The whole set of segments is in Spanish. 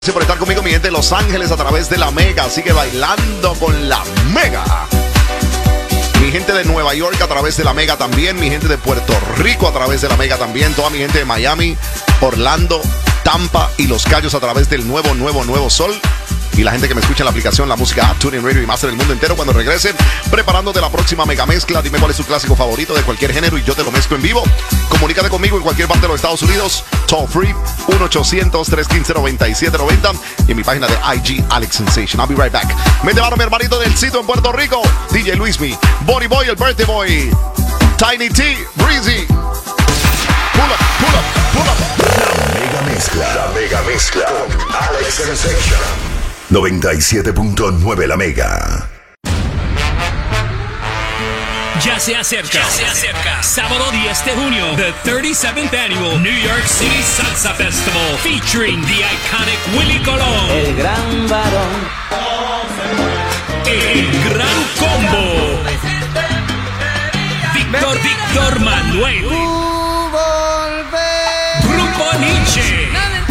Gracias por estar conmigo, mi gente de Los Ángeles, a través de la Mega. Sigue bailando con la Mega. Mi gente de Nueva York a través de la Mega también. Mi gente de Puerto Rico a través de la Mega también. Toda mi gente de Miami, Orlando, Tampa y Los Cayos a través del nuevo Sol. Y la gente que me escucha en la aplicación, la música app, TuneIn Radio y más en el mundo entero. Cuando regresen, preparándote la próxima mega mezcla. Dime cuál es su clásico favorito de cualquier género y yo te lo mezclo en vivo. Comunícate conmigo en cualquier parte de los Estados Unidos. Toll free, 1-800-315-9790. Y en mi página de IG, Alex Sensation. I'll be right back. Me llevaron mi hermanito del sitio en Puerto Rico, DJ Luismi, Bonnie Boy, el Birthday Boy, Tiny T, Breezy. Pull up. La mega mezcla con Alex Sensation. 97.9 La Mega. Ya se acerca. Sábado 10 de junio, the 37th Annual New York City Salsa Festival, featuring the iconic Willy Colón. El gran varón. El Gran Combo. Víctor Manuel. Grupo Nietzsche.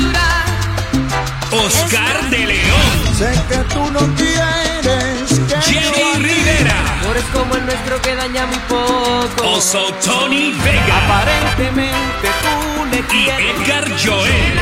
Oscar de León. Sé que tú no quieres que Jenny Rivera. amores como el nuestro que daña muy poco. Also Tony Vega. Aparentemente tú le Y quieres. Edgar Joel.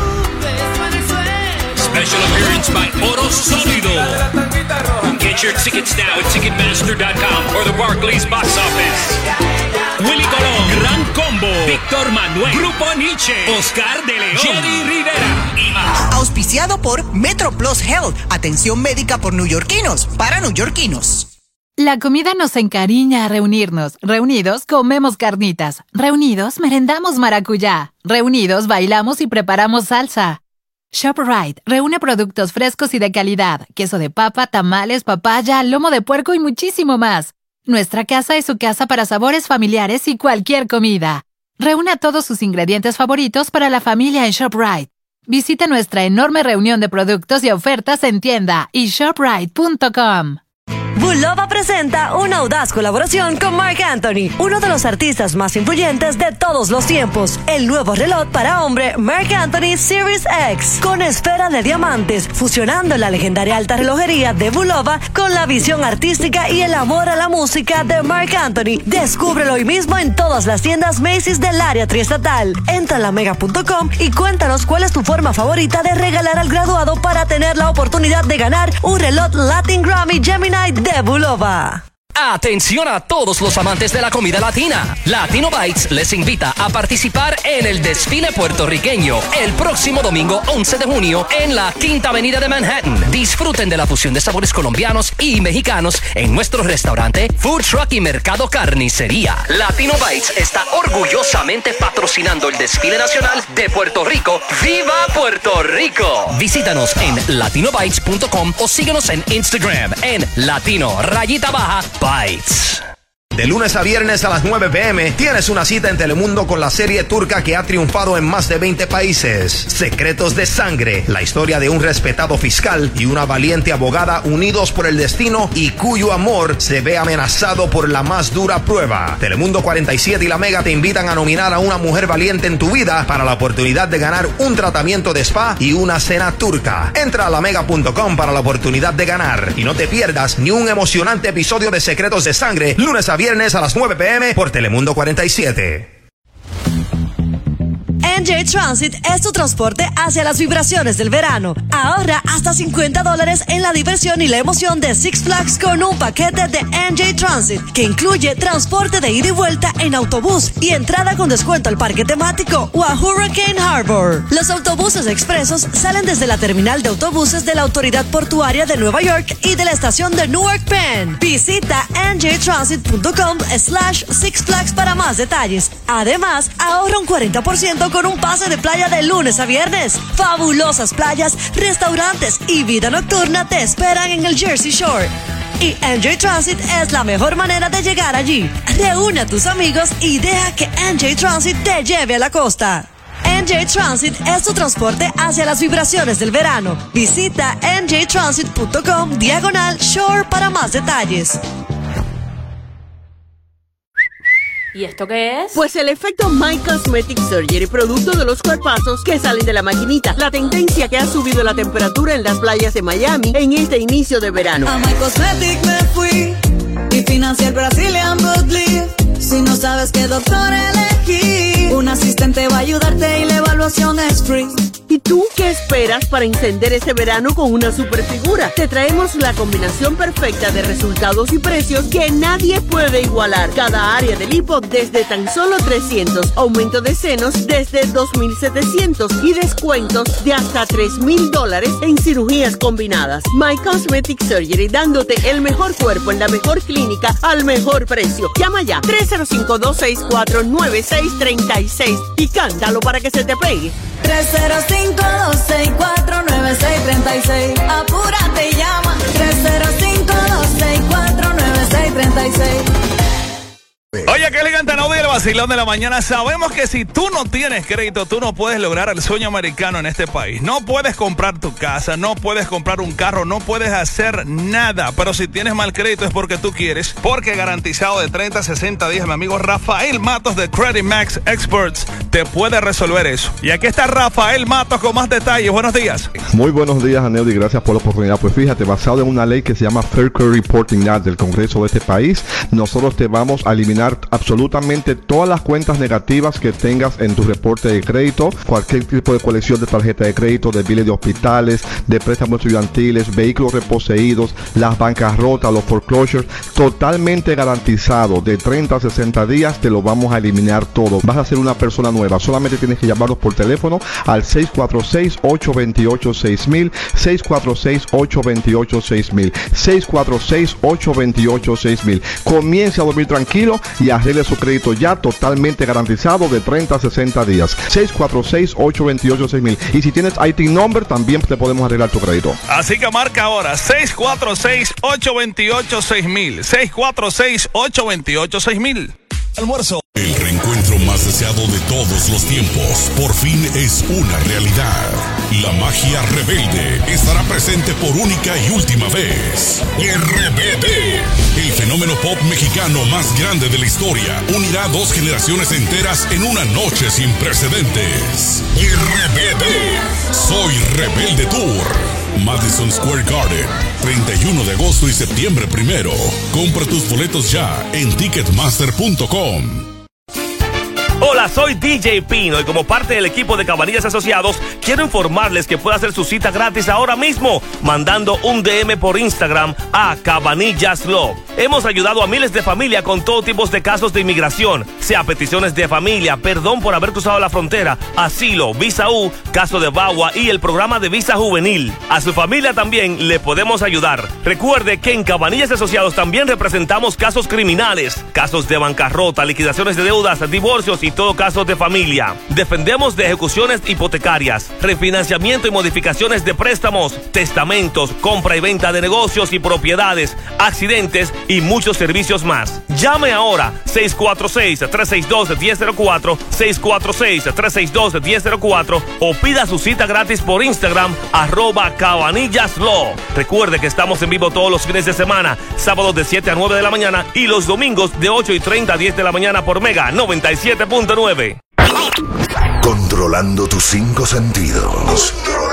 Special appearance by Oro Sonido. Get your tickets now at Ticketmaster.com or the Barclays box office. Willy Colón, Gran Combo, Víctor Manuel, Grupo Nietzsche, Oscar de León, Jenny Rivera y más. Auspiciado por Metro Plus Health. Atención médica por neoyorquinos, para neoyorquinos. La comida nos encariña a reunirnos. Reunidos comemos carnitas. Reunidos merendamos maracuyá. Reunidos bailamos y preparamos salsa. ShopRite reúne productos frescos y de calidad. Queso de papa, tamales, papaya, lomo de puerco y muchísimo más. Nuestra casa es su casa para sabores familiares y cualquier comida. Reúne todos sus ingredientes favoritos para la familia en ShopRite. Visita nuestra enorme reunión de productos y ofertas en tienda y shoprite.com. Bulova presenta una audaz colaboración con Marc Anthony, uno de los artistas más influyentes de todos los tiempos. El nuevo reloj para hombre Marc Anthony Series X, con esfera de diamantes, fusionando la legendaria alta relojería de Bulova con la visión artística y el amor a la música de Marc Anthony. Descúbrelo hoy mismo en todas las tiendas Macy's del área triestatal. Entra a lamega.com y cuéntanos cuál es tu forma favorita de regalar al graduado para tener la oportunidad de ganar un reloj Latin Grammy Gemini de Bulova. Atención a todos los amantes de la comida latina. Latino Bites les invita a participar en el desfile puertorriqueño el próximo domingo 11 de junio en la Quinta Avenida de Manhattan. Disfruten de la fusión de sabores colombianos y mexicanos en nuestro restaurante, food truck y mercado carnicería. Latino Bites está orgullosamente patrocinando el desfile nacional de Puerto Rico. ¡Viva Puerto Rico! Visítanos en latinobites.com o síguenos en Instagram en latino_Bites. De lunes a viernes a las 9 p.m. tienes una cita en Telemundo con la serie turca que ha triunfado en más de 20 países. Secretos de Sangre, la historia de un respetado fiscal y una valiente abogada unidos por el destino y cuyo amor se ve amenazado por la más dura prueba. Telemundo 47 y La Mega te invitan a nominar a una mujer valiente en tu vida para la oportunidad de ganar un tratamiento de spa y una cena turca. Entra a lamega.com para la oportunidad de ganar y no te pierdas ni un emocionante episodio de Secretos de Sangre, lunes a viernes a las 9 p.m. por Telemundo 47. NJ Transit es tu transporte hacia las vibraciones del verano. Ahorra hasta $50 en la diversión y la emoción de Six Flags con un paquete de NJ Transit que incluye transporte de ida y vuelta en autobús y entrada con descuento al parque temático o a Hurricane Harbor. Los autobuses expresos salen desde la terminal de autobuses de la Autoridad Portuaria de Nueva York y de la estación de Newark Penn. Visita njtransit.com/Six Flags para más detalles. Además, ahorra un 40% con un pase de playa de lunes a viernes. Fabulosas playas, restaurantes y vida nocturna te esperan en el Jersey Shore. Y NJ Transit es la mejor manera de llegar allí. Reúne a tus amigos y deja que NJ Transit te lleve a la costa. NJ Transit es tu transporte hacia las vibraciones del verano. Visita njtransit.com/Shore para más detalles. ¿Y esto qué es? Pues el efecto My Cosmetic Surgery, producto de los cuerpazos que salen de la maquinita. La tendencia que ha subido la temperatura en las playas de Miami en este inicio de verano. A My Cosmetic me fui y financié el Brazilian Blood Leave. Si no sabes qué doctor elegir, un asistente va a ayudarte y la evaluación es free. ¿Y tú qué esperas para encender este verano con una super figura? Te traemos la combinación perfecta de resultados y precios que nadie puede igualar. Cada área de lipo desde tan solo $300, aumento de senos desde $2,700 y descuentos de hasta $3,000 en cirugías combinadas. My Cosmetic Surgery, dándote el mejor cuerpo en la mejor clínica al mejor precio. Llama ya 305-264-9636 y cántalo para que se te pegue. 305-264-9636. Apúrate y llama. 305-264-9636. Oye, qué elegante novia, el vacilón de la mañana. Sabemos que si tú no tienes crédito, tú no puedes lograr el sueño americano en este país. No puedes comprar tu casa, no puedes comprar un carro, no puedes hacer nada. Pero si tienes mal crédito es porque tú quieres. Porque garantizado de 30 a 60 días, mi amigo Rafael Matos de Credit Max Experts te puede resolver eso. Y aquí está Rafael Matos con más detalles. Buenos días. Muy buenos días, Aneudi, gracias por la oportunidad. Pues fíjate, basado en una ley que se llama Fair Credit Reporting Act del Congreso de este país, nosotros te vamos a eliminar absolutamente todas las cuentas negativas que tengas en tu reporte de crédito, cualquier tipo de colección de tarjeta de crédito, de biles de hospitales, de préstamos estudiantiles, vehículos reposeídos, las bancarrotas, los foreclosures, totalmente garantizado. De 30 a 60 días te lo vamos a eliminar todo. Vas a ser una persona nueva. Solamente tienes que llamarnos por teléfono al 646-828-6000, 646-828-6000, 646-828-6000. Comience a dormir tranquilo y arregle su crédito ya totalmente garantizado de 30 a 60 días. 646-828-6000. Y si tienes IT number, también te podemos arreglar tu crédito. Así que marca ahora 646-828-6000. 646-828-6000. Almuerzo. El reencuentro más deseado de todos los tiempos por fin es una realidad. La magia rebelde estará presente por única y última vez. RBD, el fenómeno pop mexicano más grande de la historia, unirá 2 generaciones enteras en una noche sin precedentes. RBD, Soy Rebelde Tour. Madison Square Garden, 31 de agosto y septiembre 1. Compra tus boletos ya en Ticketmaster.com. Hola, soy DJ Pino y como parte del equipo de Cabanillas Asociados quiero informarles que puede hacer su cita gratis ahora mismo mandando un DM por Instagram a Cabanillas Law. Hemos ayudado a miles de familias con todo tipo de casos de inmigración, sea peticiones de familia, perdón por haber cruzado la frontera, asilo, visa U, caso de VAWA y el programa de visa juvenil. A su familia también le podemos ayudar. Recuerde que en Cabanillas Asociados también representamos casos criminales, casos de bancarrota, liquidaciones de deudas, divorcios y todo caso de familia. Defendemos de ejecuciones hipotecarias, refinanciamiento y modificaciones de préstamos, testamentos, compra y venta de negocios y propiedades, accidentes y muchos servicios más. Llame ahora 646-362-1004, 646-362-1004 o pida su cita gratis por Instagram @CabanillasLaw. Recuerde que estamos en vivo todos los fines de semana, sábados de 7 a 9 de la mañana y los domingos de 8:30 a 10 de la mañana por Mega 97.9. Controlando tus 5 sentidos.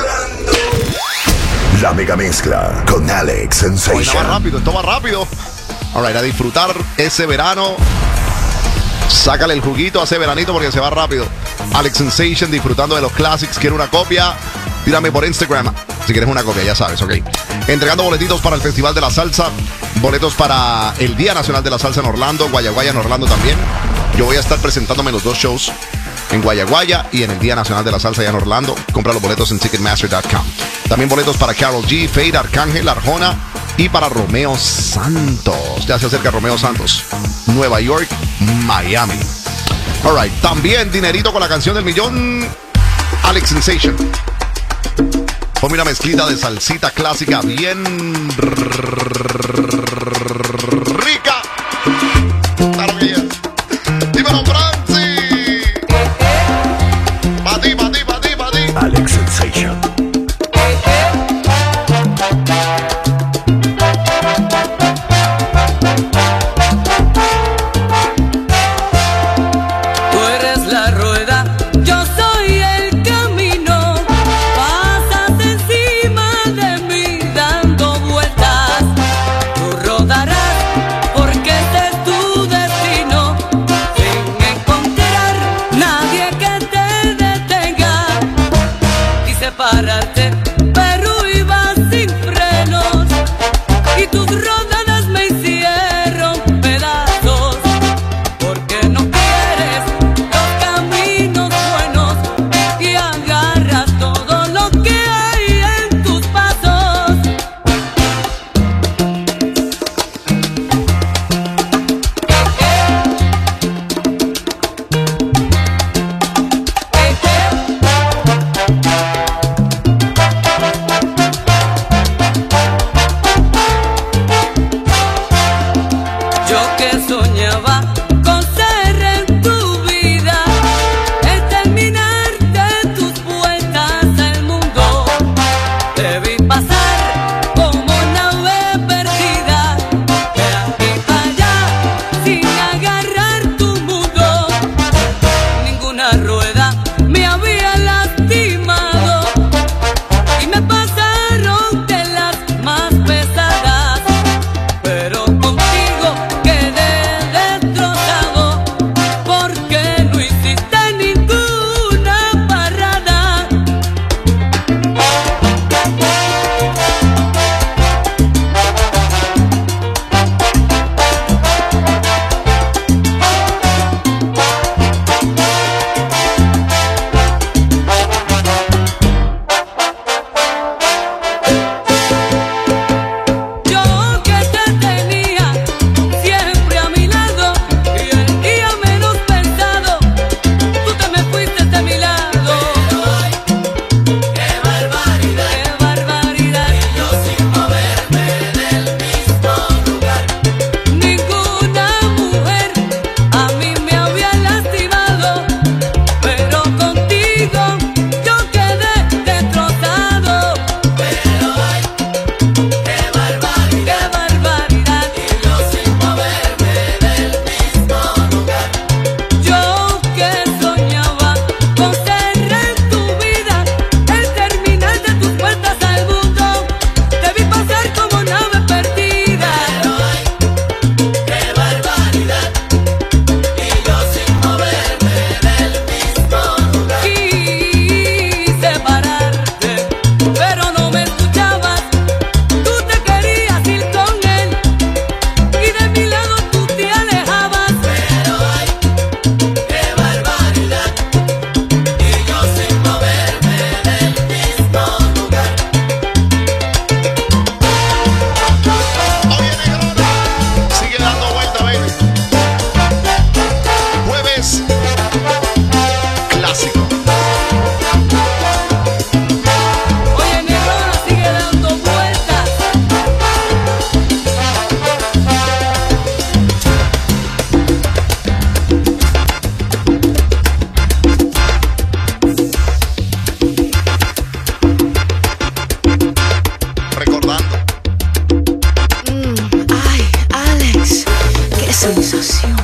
La mega mezcla con Alex Sensation. Esto va rápido. Alright, a disfrutar ese verano. Sácale el juguito a ese veranito porque se va rápido. Alex Sensation disfrutando de los classics. ¿Quiere una copia? Tírame por Instagram si quieres una copia, ya sabes, ok. Entregando boletitos para el Festival de la Salsa. Boletos para el Día Nacional de la Salsa en Orlando. Guayaguaya en Orlando también. Yo voy a estar presentándome los 2 shows en Guayaguaya y en el Día Nacional de la Salsa allá en Orlando. Compra los boletos en Ticketmaster.com. También boletos para Karol G, Fade, Arcángel, Arjona y para Romeo Santos. Ya se acerca Romeo Santos. Nueva York, Miami. Alright, también dinerito con la canción del millón. Alex Sensation. Ponme una mezclita de salsita clásica bien rica. Claro que yes. Dímelo, Franci. Pa' ti. Alex Sensation. pasar como nave perdida, de aquí para allá, sin agarrar tu mundo. Ninguna rueda me había lastimado y me pasaron de las más pesadas, pero contigo quedé destrozado porque no hiciste ninguna parrada. Yo que te tenía siempre a mi lado y el día menos pensado tú te me fuiste de mi lado. ¡Qué barbaridad! ¡Qué barbaridad! Y yo sin moverme del mismo lugar. Ninguna mujer a mí me había lastimado, pero contigo yo quedé destrozado. Pero ay, qué barbaridad, y yo sin moverme del mismo lugar. Yo que soñaba con ser en tu vida el terminal de tus puertas al mundo, te vi pasar como nave perdida. Pero ay, qué barbaridad, y yo sin moverme del mismo lugar. Quise pararte, pero no me escuchabas. Tú te querías ir con él y de mi lado tú te alejabas. Pero ay, qué barbaridad, y yo sin moverme del mismo lugar. Oye, Negrona, sigue dando vuelta, baby. Jueves clásico. Oye, Negrona, sigue dando vueltas. Recordando. Ay, Alex, qué sensación.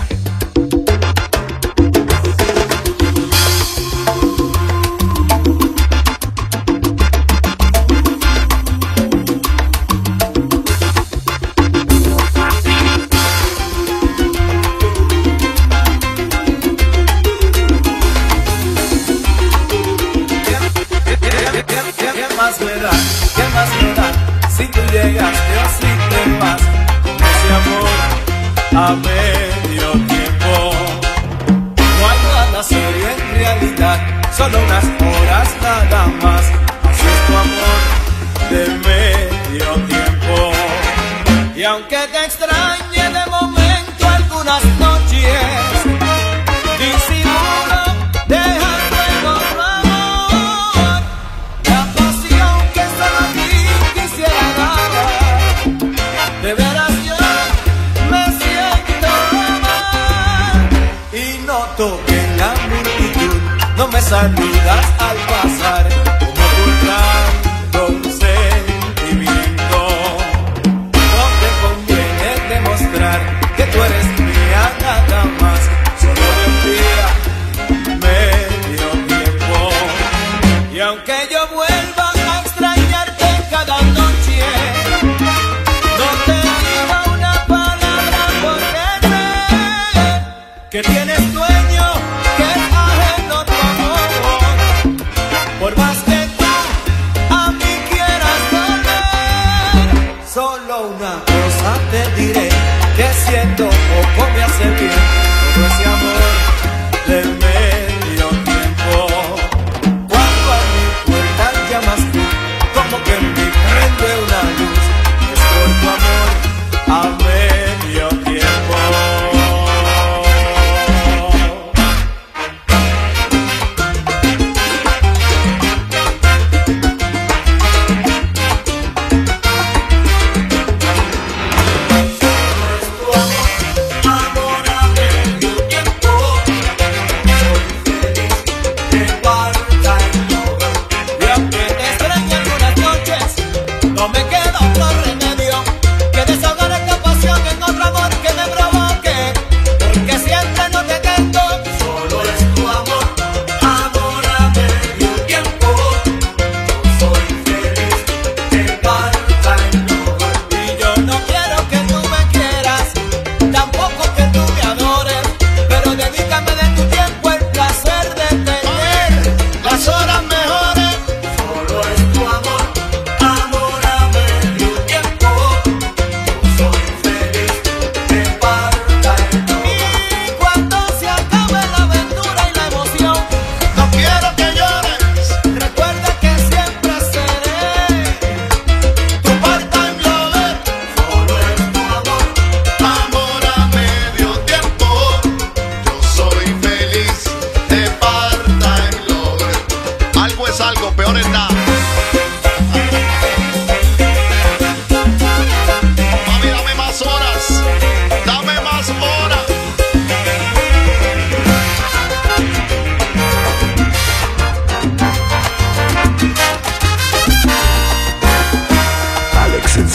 ¿Qué más me da? ¿Qué más me da? Si tú llegas, yo sí te vas con ese amor a medio tiempo. No hay nada serio en realidad, solo unas horas nada más. Así es tu amor de medio tiempo. Y aunque te extrañe de momento algunas noches, disimulo dejando en otro amor la pasión que solo a ti quisiera dar. De veras yo me siento amar y noto que en la multitud no me saludas al pasar, como ocultando un sentimiento. No te conviene demostrar que tú eres mía nada más, solo de un día, medio tiempo. Y aunque yo vuelva a extrañarte cada noche, no te digo una palabra porque sé que tienes dueño, que es ajeno tu amor. Por más que tú a mí quieras volver, solo una cosa te diré, que siento poco me hace bien todo ese amor del medio tiempo. Cuando a mi puerta llamas tú, como que en mí prende una luz, es por tu amor a medio tiempo.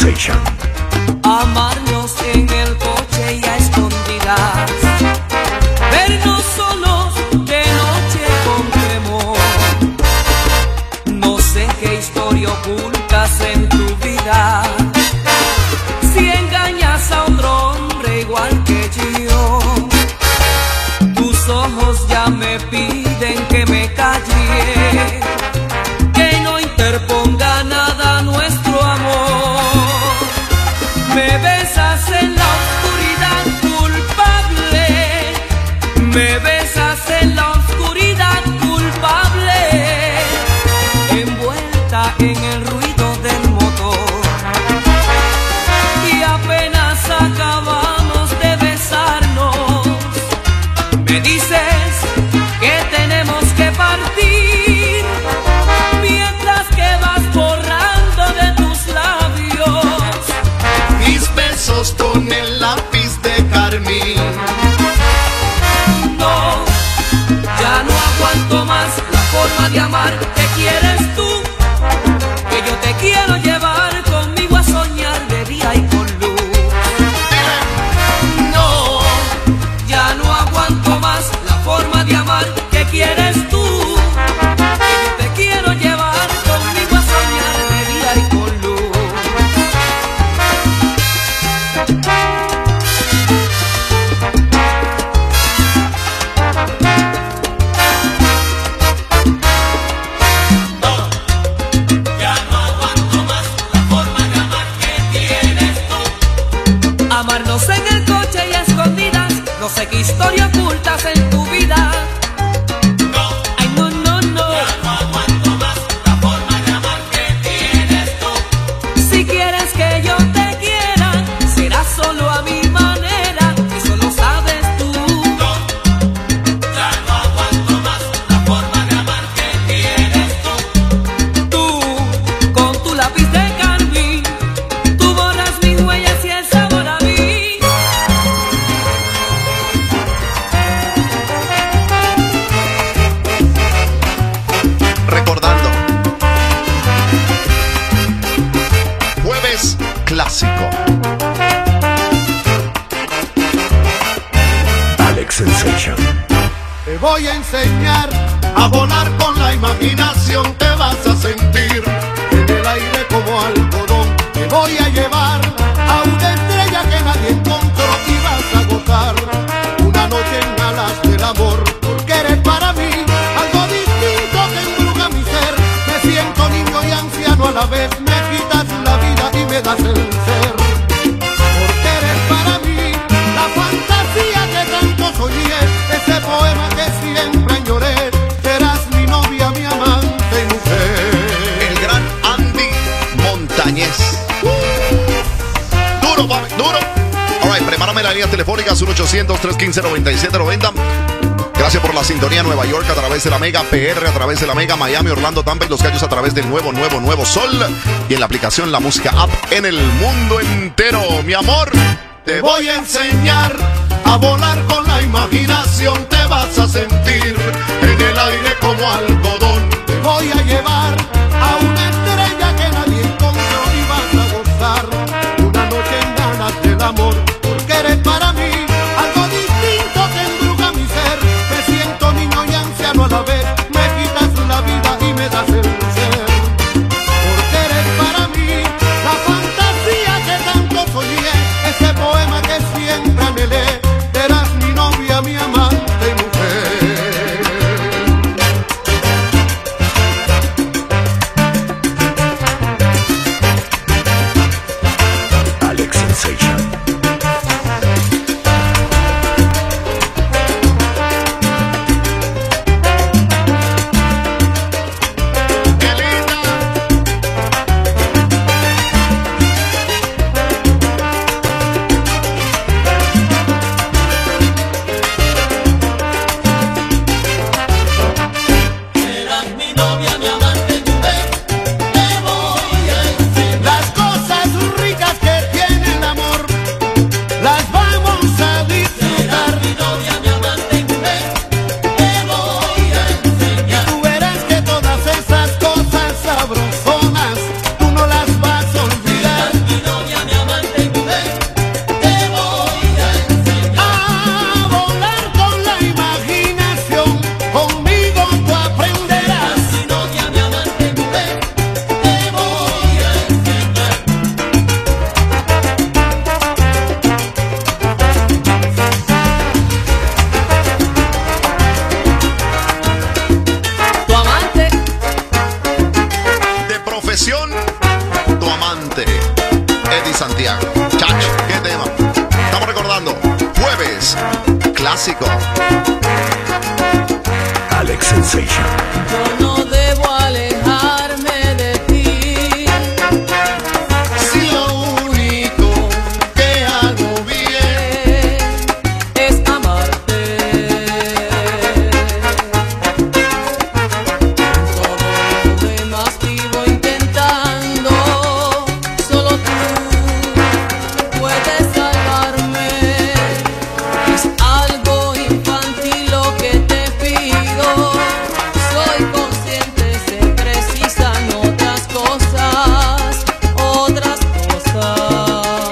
Sensation. Amarnos en el coche y a escondidas, vernos solos de noche con temor. No sé qué historia ocultas en tu vida, si engañas a otro hombre igual que yo. Tus ojos ya me piden que me calle, que no interponga nada nuestro amor. Me besas en la oscuridad culpable, me besas en la oscuridad culpable, envuelta en el ruido del motor. Y apenas acabamos de besarnos, me dices que tenemos que partir, mientras que vas borrando de tus labios mis besos con el lápiz de carmín. No, ya no aguanto más la forma de amar que quieres tú, que yo te quiero llevar conmigo a soñar de día y con luz. No, ya no aguanto más la forma de amar que quieres tú, que yo te quiero llevar conmigo a soñar de día y con luz. Amarnos en el coche y a escondidas, no sé qué historia ocultas en tu vida. Ay, no, no, no. Ya no aguanto más la forma de amar que tienes tú. Si quieres que yo te quiera, será solo a mi manera, y solo sabes tú. Ya no aguanto más la forma de amar que tienes tú. Tú, con tu lápiz de carmín, tú borras mis huellas y el sabor a mí. Recordando. Jueves clásico. Alex Sensation. Te voy a enseñar a volar con la imaginación, te vas a sentir en el aire como algodón. Te voy a llevar a una estrella que nadie encontró y vas a gozar una noche en alas del amor, porque eres para mí algo distinto que embruja mi ser. Me siento niño y anciano a la vez, me quitas la vida y me das el ser, porque eres para mí la fantasía que tanto soñé, ese poema que siempre añoré. Serás mi novia, mi amante y mujer. El gran Andy Montañez. Duro, papi, duro. Alright, prepárame la línea telefónica 1-800-315-9790. Gracias por la sintonía. Nueva York a través de la Mega, PR a través de la Mega, Miami, Orlando, Tampa y Los Cayos a través del nuevo Sol. Y en la aplicación La Música App en el mundo entero. Mi amor, te voy a enseñar a volar con la imaginación, te vas a sentir en el aire como algodón. Te voy a llevar a una estrella que nadie encontró y vas a gozar una noche en ganas del amor, porque eres para mí algo distinto que embruja mi ser. Me siento niño y anciano a la vez, me quitas la vida y me das el ser, porque eres para mí la fantasía que tanto soñé, ese poema que siempre anhelé. Serás mi novia, mi amante y mujer. Santiago. Chacho, qué tema. Estamos recordando, jueves, clásico. Alex Sensation. Yo no debo alejarme de ti. Si lo único que hago bien es amarte. Todo lo demás vivo intentando. Solo tú puedes salvarme. Es algo infantil lo que te pido. Soy consciente, se precisan otras cosas, otras cosas.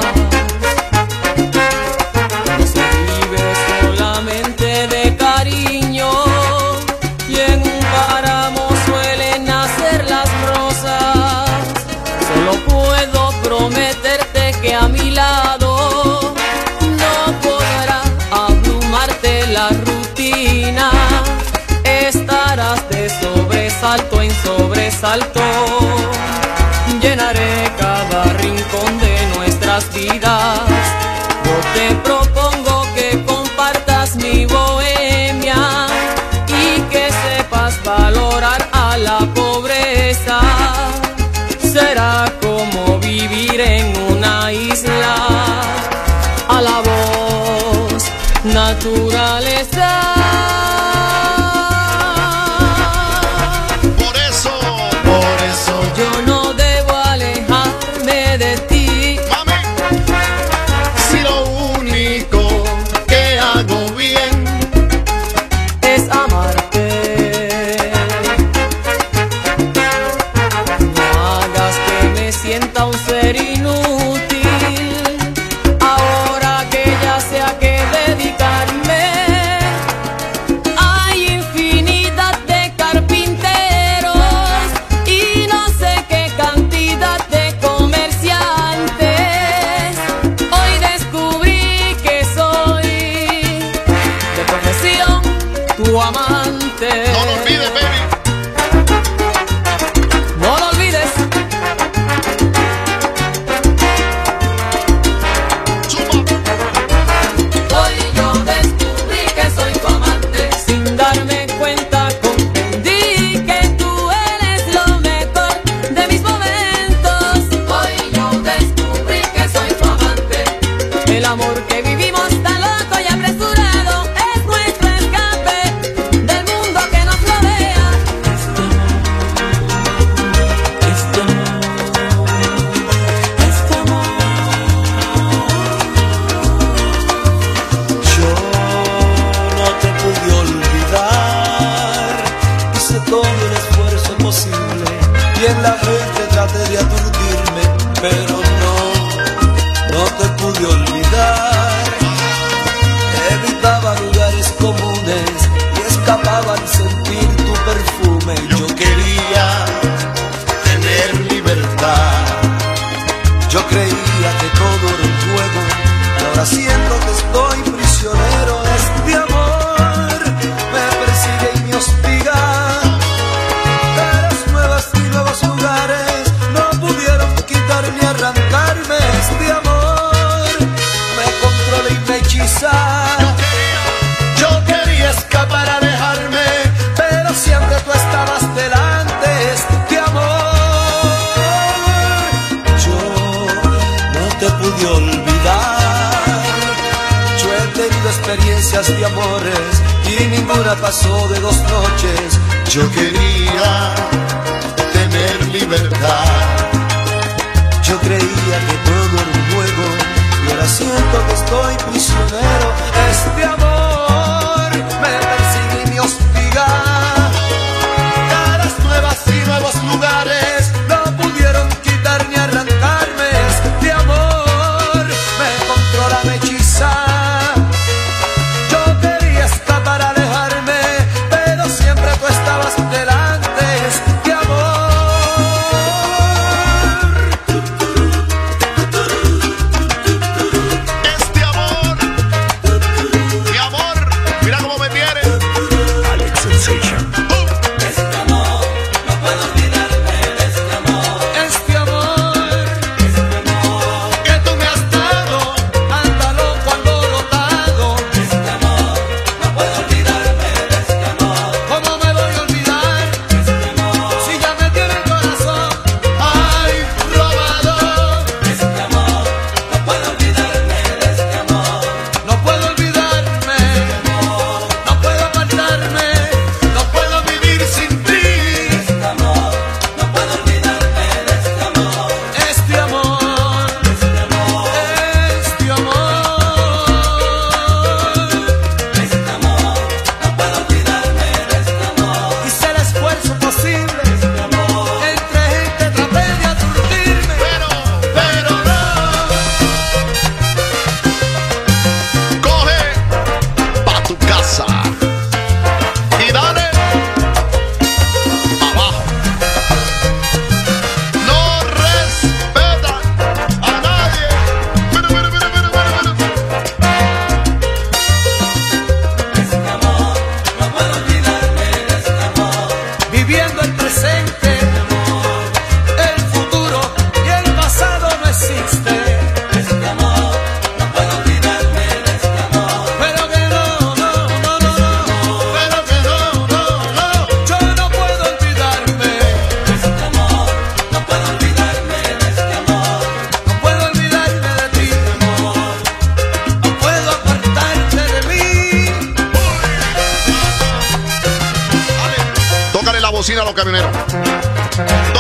No se vive solamente de cariño, y en un páramo suelen nacer las rosas. Solo puedo prometerte que a mi lado no podrá abrumarte la rutina. Estarás de sobresalto en sobresalto. Llenaré cada rincón de nuestras vidas. Yo te propongo que compartas mi bohemia y que sepas valorar a la pobreza. Será como vivir en una isla. A la voz, naturaleza. Por eso yo no debo alejarme de ti. Si lo único que hago bien es amarte. No hagas que me sienta un ser inútil. Ahora que ya sé a qué dedicarme. Hay infinidad de carpinteros y no sé qué cantidad de comerciantes. Hoy descubrí que soy de profesión tu amante. No lo olvides, baby. No lo olvides. Hoy yo descubrí que soy tu amante. Sin darme cuenta comprendí que tú eres lo mejor de mis momentos. Hoy yo descubrí que soy tu amante. El amor que vivimos tan loco y apresurado es nuestro escape del mundo que nos rodea. Yo no te pude olvidar, hice todo el esfuerzo posible y en la gente traté de aturdirme, pero no te pude olvidar. Evitaba lugares comunes y escapaba al sentir tu perfume. Yo quería tener libertad. Yo creía que todo era un juego y ahora siento que estoy prisionero. Este amor me persigue y me hostiga. Caras nuevas y nuevos lugares no pudieron quitar ni arrancarme. Este amor me controla y me hechiza. Yo quería escapar, alejarme, pero siempre tú estabas delante. Este amor no te pude olvidar. Yo he tenido experiencias de amores y ninguna pasó de 2 noches. Yo quería tener libertad. Yo creía que todo era un juego y ahora siento que estoy prisionero. Este amor me persigue y me hostiga. Caras nuevas y nuevos lugares no pudieron quitar ni arrancarme. Este amor me controla, me hechiza. Yo quería escapar, alejarme, pero siempre tú estabas delante. Este amor los camioneros.